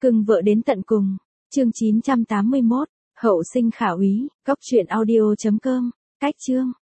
Cưng vợ đến tận cùng. Chương 981. Hậu sinh khả úy. Cóc truyện audio.com. Cách chương.